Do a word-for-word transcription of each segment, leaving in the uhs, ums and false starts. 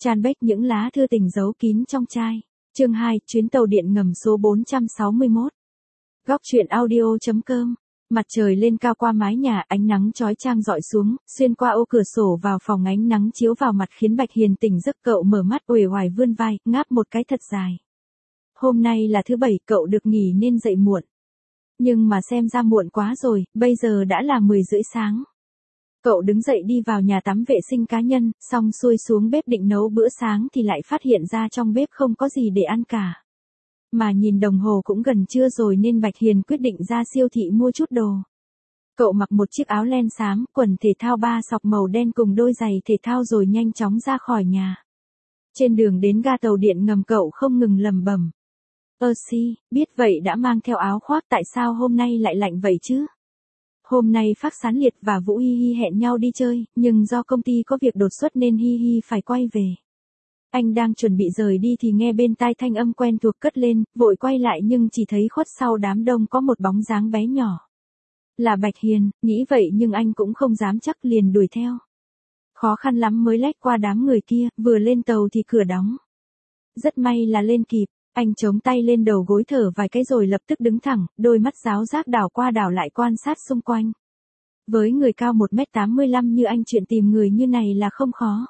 Tranbeck những lá thư tình giấu kín trong chai. Chương hai, chuyến tàu điện ngầm số bốn trăm sáu mươi mốt. Góc truyện audio.com. Mặt trời lên cao qua mái nhà, ánh nắng chói chang rọi xuống, xuyên qua ô cửa sổ vào phòng, ánh nắng chiếu vào mặt khiến Bạch Hiền tỉnh giấc. Cậu mở mắt uể oải vươn vai, ngáp một cái thật dài. Hôm nay là thứ bảy, cậu được nghỉ nên dậy muộn. Nhưng mà xem ra muộn quá rồi, bây giờ đã là mười rưỡi sáng. Cậu đứng dậy đi vào nhà tắm vệ sinh cá nhân, xong xuôi xuống bếp định nấu bữa sáng thì lại phát hiện ra trong bếp không có gì để ăn cả. Mà nhìn đồng hồ cũng gần trưa rồi nên Bạch Hiền quyết định ra siêu thị mua chút đồ. Cậu mặc một chiếc áo len xám, quần thể thao ba sọc màu đen cùng đôi giày thể thao rồi nhanh chóng ra khỏi nhà. Trên đường đến ga tàu điện ngầm cậu không ngừng lẩm bẩm. Ơ si, biết vậy đã mang theo áo khoác, tại sao hôm nay lại lạnh vậy chứ? Hôm nay Phác Sán Liệt và Vũ Hi Hi hẹn nhau đi chơi, nhưng do công ty có việc đột xuất nên Hi Hi phải quay về. Anh đang chuẩn bị rời đi thì nghe bên tai thanh âm quen thuộc cất lên, vội quay lại nhưng chỉ thấy khuất sau đám đông có một bóng dáng bé nhỏ. Là Bạch Hiền, nghĩ vậy nhưng anh cũng không dám chắc liền đuổi theo. Khó khăn lắm mới lách qua đám người kia, vừa lên tàu thì cửa đóng. Rất may là lên kịp. Anh chống tay lên đầu gối thở vài cái rồi lập tức đứng thẳng, đôi mắt giáo giác đảo qua đảo lại quan sát xung quanh. Với người cao một mét tám mươi lăm như anh, chuyện tìm người như này là không khó.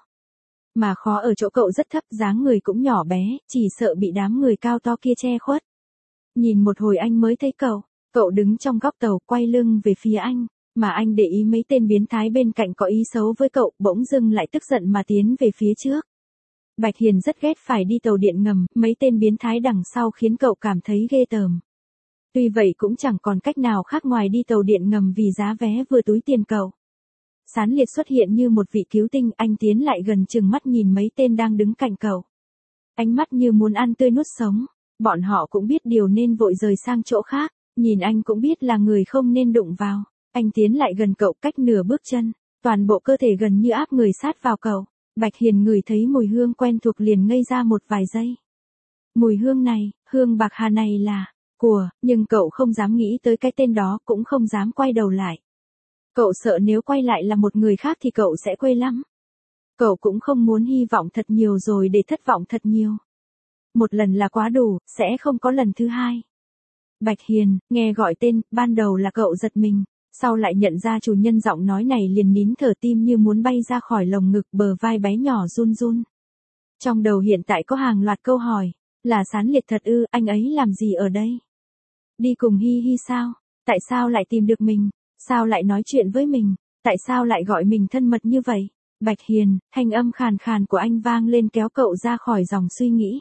Mà khó ở chỗ cậu rất thấp, dáng người cũng nhỏ bé, chỉ sợ bị đám người cao to kia che khuất. Nhìn một hồi anh mới thấy cậu, cậu đứng trong góc tàu quay lưng về phía anh, mà anh để ý mấy tên biến thái bên cạnh có ý xấu với cậu, bỗng dưng lại tức giận mà tiến về phía trước. Bạch Hiền rất ghét phải đi tàu điện ngầm, mấy tên biến thái đằng sau khiến cậu cảm thấy ghê tởm. Tuy vậy cũng chẳng còn cách nào khác ngoài đi tàu điện ngầm vì giá vé vừa túi tiền cậu. Sán Liệt xuất hiện như một vị cứu tinh, anh tiến lại gần chừng mắt nhìn mấy tên đang đứng cạnh cậu. Ánh mắt như muốn ăn tươi nuốt sống, bọn họ cũng biết điều nên vội rời sang chỗ khác, nhìn anh cũng biết là người không nên đụng vào. Anh tiến lại gần cậu cách nửa bước chân, toàn bộ cơ thể gần như áp người sát vào cậu. Bạch Hiền ngửi thấy mùi hương quen thuộc liền ngây ra một vài giây. Mùi hương này, hương bạc hà này là của, nhưng cậu không dám nghĩ tới cái tên đó, cũng không dám quay đầu lại. Cậu sợ nếu quay lại là một người khác thì cậu sẽ quê lắm. Cậu cũng không muốn hy vọng thật nhiều rồi để thất vọng thật nhiều. Một lần là quá đủ, sẽ không có lần thứ hai. Bạch Hiền, nghe gọi tên, ban đầu là cậu giật mình. Sau lại nhận ra chủ nhân giọng nói này liền nín thở, tim như muốn bay ra khỏi lồng ngực, bờ vai bé nhỏ run run. Trong đầu hiện tại có hàng loạt câu hỏi. Là Sán Liệt thật ư? Anh ấy làm gì ở đây? Đi cùng Hi Hi sao? Tại sao lại tìm được mình? Sao lại nói chuyện với mình? Tại sao lại gọi mình thân mật như vậy? Bạch Hiền, thanh âm khàn khàn của anh vang lên kéo cậu ra khỏi dòng suy nghĩ.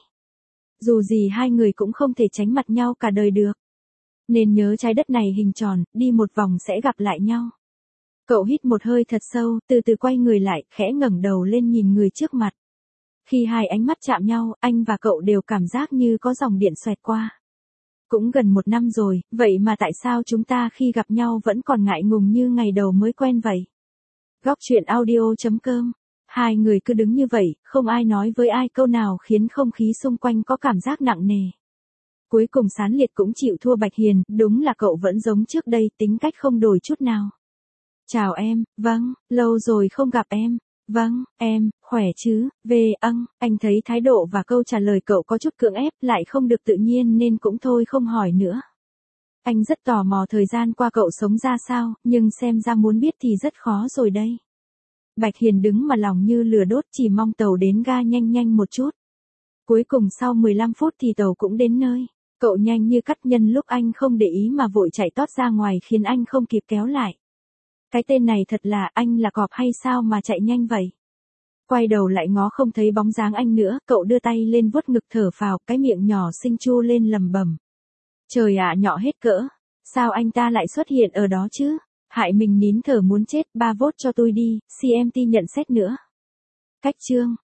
Dù gì hai người cũng không thể tránh mặt nhau cả đời được. Nên nhớ trái đất này hình tròn, đi một vòng sẽ gặp lại nhau. Cậu hít một hơi thật sâu, từ từ quay người lại, khẽ ngẩng đầu lên nhìn người trước mặt. Khi hai ánh mắt chạm nhau, anh và cậu đều cảm giác như có dòng điện xoẹt qua. Cũng gần một năm rồi, vậy mà tại sao chúng ta khi gặp nhau vẫn còn ngại ngùng như ngày đầu mới quen vậy? Góc truyện audio.com. Hai người cứ đứng như vậy, không ai nói với ai câu nào khiến không khí xung quanh có cảm giác nặng nề. Cuối cùng Sán Liệt cũng chịu thua Bạch Hiền, đúng là cậu vẫn giống trước đây, tính cách không đổi chút nào. Chào em, vâng, lâu rồi không gặp em, vâng, em, khỏe chứ, về, âng, anh thấy thái độ và câu trả lời cậu có chút cưỡng ép, lại không được tự nhiên nên cũng thôi không hỏi nữa. Anh rất tò mò thời gian qua cậu sống ra sao, nhưng xem ra muốn biết thì rất khó rồi đây. Bạch Hiền đứng mà lòng như lửa đốt, chỉ mong tàu đến ga nhanh nhanh một chút. Cuối cùng sau mười lăm phút thì tàu cũng đến nơi. Cậu nhanh như cắt, nhân lúc anh không để ý mà vội chạy tót ra ngoài khiến anh không kịp kéo lại. Cái tên này thật là, anh là cọp hay sao mà chạy nhanh vậy? Quay đầu lại ngó không thấy bóng dáng anh nữa, cậu đưa tay lên vuốt ngực thở phào, cái miệng nhỏ xinh chu lên lầm bầm. Trời ạ, nhỏ hết cỡ. Sao anh ta lại xuất hiện ở đó chứ? Hại mình nín thở muốn chết, ba vote cho tôi đi, xê em tê nhận xét nữa. Cách chương.